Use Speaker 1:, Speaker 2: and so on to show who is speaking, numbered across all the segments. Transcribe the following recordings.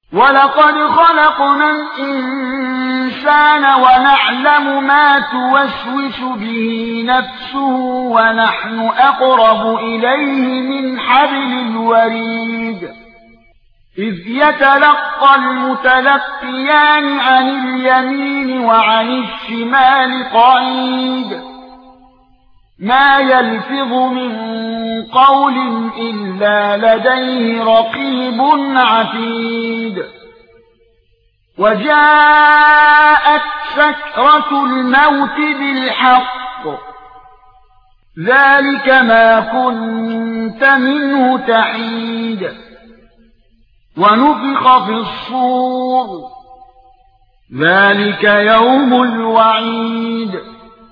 Speaker 1: وَلَقَدْ خَلَقْنَا الْإِنسَانَ وَنَعْلَمُ مَا تُوَسْوِسُ بِهِ نَفْسُهُ وَنَحْنُ أَقْرَبُ إِلَيْهِ مِنْ حَبْلِ الْوَرِيدِ إِذْ يَتَلَقَّى الْمُتَلَقِّيَانِ عَنِ الْيَمِينِ وَعَنِ الشِّمَالِ قَعِيدٌ مَا يَلْفِظُ مِنْ قَوْلٍ إِلَّا لَدَيْهِ رَقِيبٌ عَتِيدٌ وَجَاءَتْ سَكْرَةُ الْمَوْتِ بِالْحَقِّ ذَلِكَ مَا كُنتَ مِنْهُ تَحِيدُ وَنُفِخَ فِي الصُّورِ ذَلِكَ يَوْمُ الْوَعِيدِ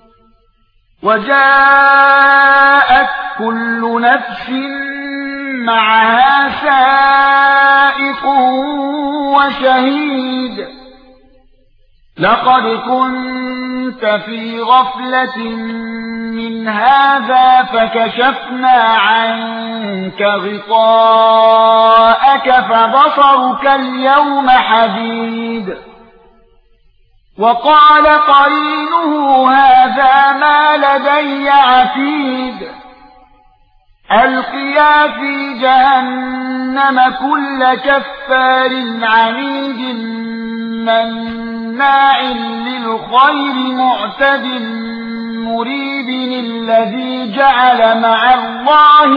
Speaker 1: وَجَاءَتْ كُلُّ نَفْسٍ مَعَهَا سَائِقٌ وَشَهِيدٌ لَقَدْ كُنتَ فِي غَفْلَةٍ مِنْ هَذَا فَكَشَفْنَا عَنكَ غِطَاءَكَ فَبَصَرُكَ الْيَوْمَ حَدِيدٌ وَقَالَ قَرِينُهُ هَذَا مَا لَدَيَّ عَتِيدٌ أَلْقِيَا فِي جَهَنَّمَ كُلَّ كَفَّارٍ عَنِيدٍ مَّنَّاعٍ لِّلْخَيْرِ مُعْتَدٍ مُّرِيبٍ الَّذِي جَعَلَ مَعَ اللَّهِ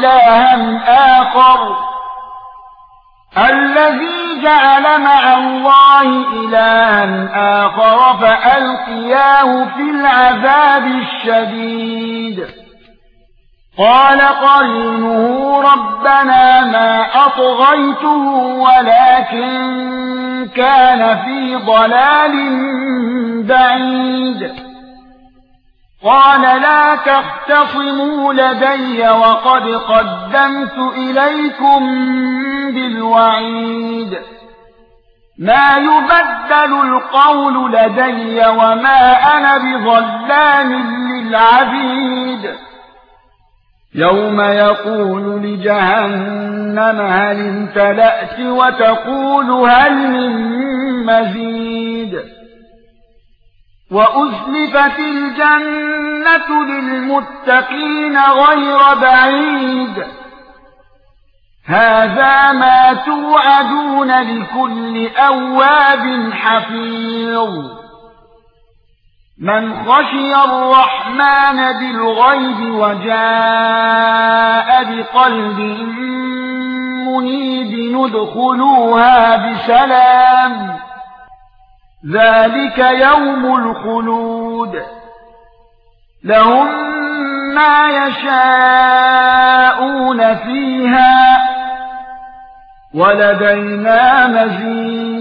Speaker 1: إِلَٰهًا آخَرَ فَأَلْقِيَاهُ فِي الْعَذَابِ الشَّدِيدِ قَالَ قَرِينُهُ رَبَّنَا مَا أَطْغَيْتُهُ وَلَكِن كَانَ فِي ضَلَالٍ بَعِيدٍ قَالَ لَا تَخْتَصِمُوا لَدَيَّ وَقَدْ قَدَّمْتُ إِلَيْكُمْ بِالْوَعِيدِ مَا يُبَدَّلُ الْقَوْلُ لَدَيَّ وَمَا أَنَا بِظَلَّامٍ لِّلْعَبِيدِ يَوْمَ يَقُولُ لِجَهَنَّمَ هَلِ امْتَلَأْتِ وَتَقُولُ هَلْ مِن مَّزِيدٍ وَأُزْلِفَتِ الْجَنَّةُ لِلْمُتَّقِينَ غَيْرَ بَعِيدٍ هَذَا مَا تُوعَدُونَ لِكُلِّ أَوَّابٍ حَفِيظٍ مَنْ خَشِيَ الرَّحْمَنَ بِالْغَيْبِ وَجَاءَ بِقَلْبٍ مُنِيبٍ ادْخُلُوهَا بِسَلَامٍ ذَلِكَ يَوْمُ الْخُلُودِ لَهُم مَّا يَشَاءُونَ فِيهَا وَلَدَيْنَا مَزِيدٌ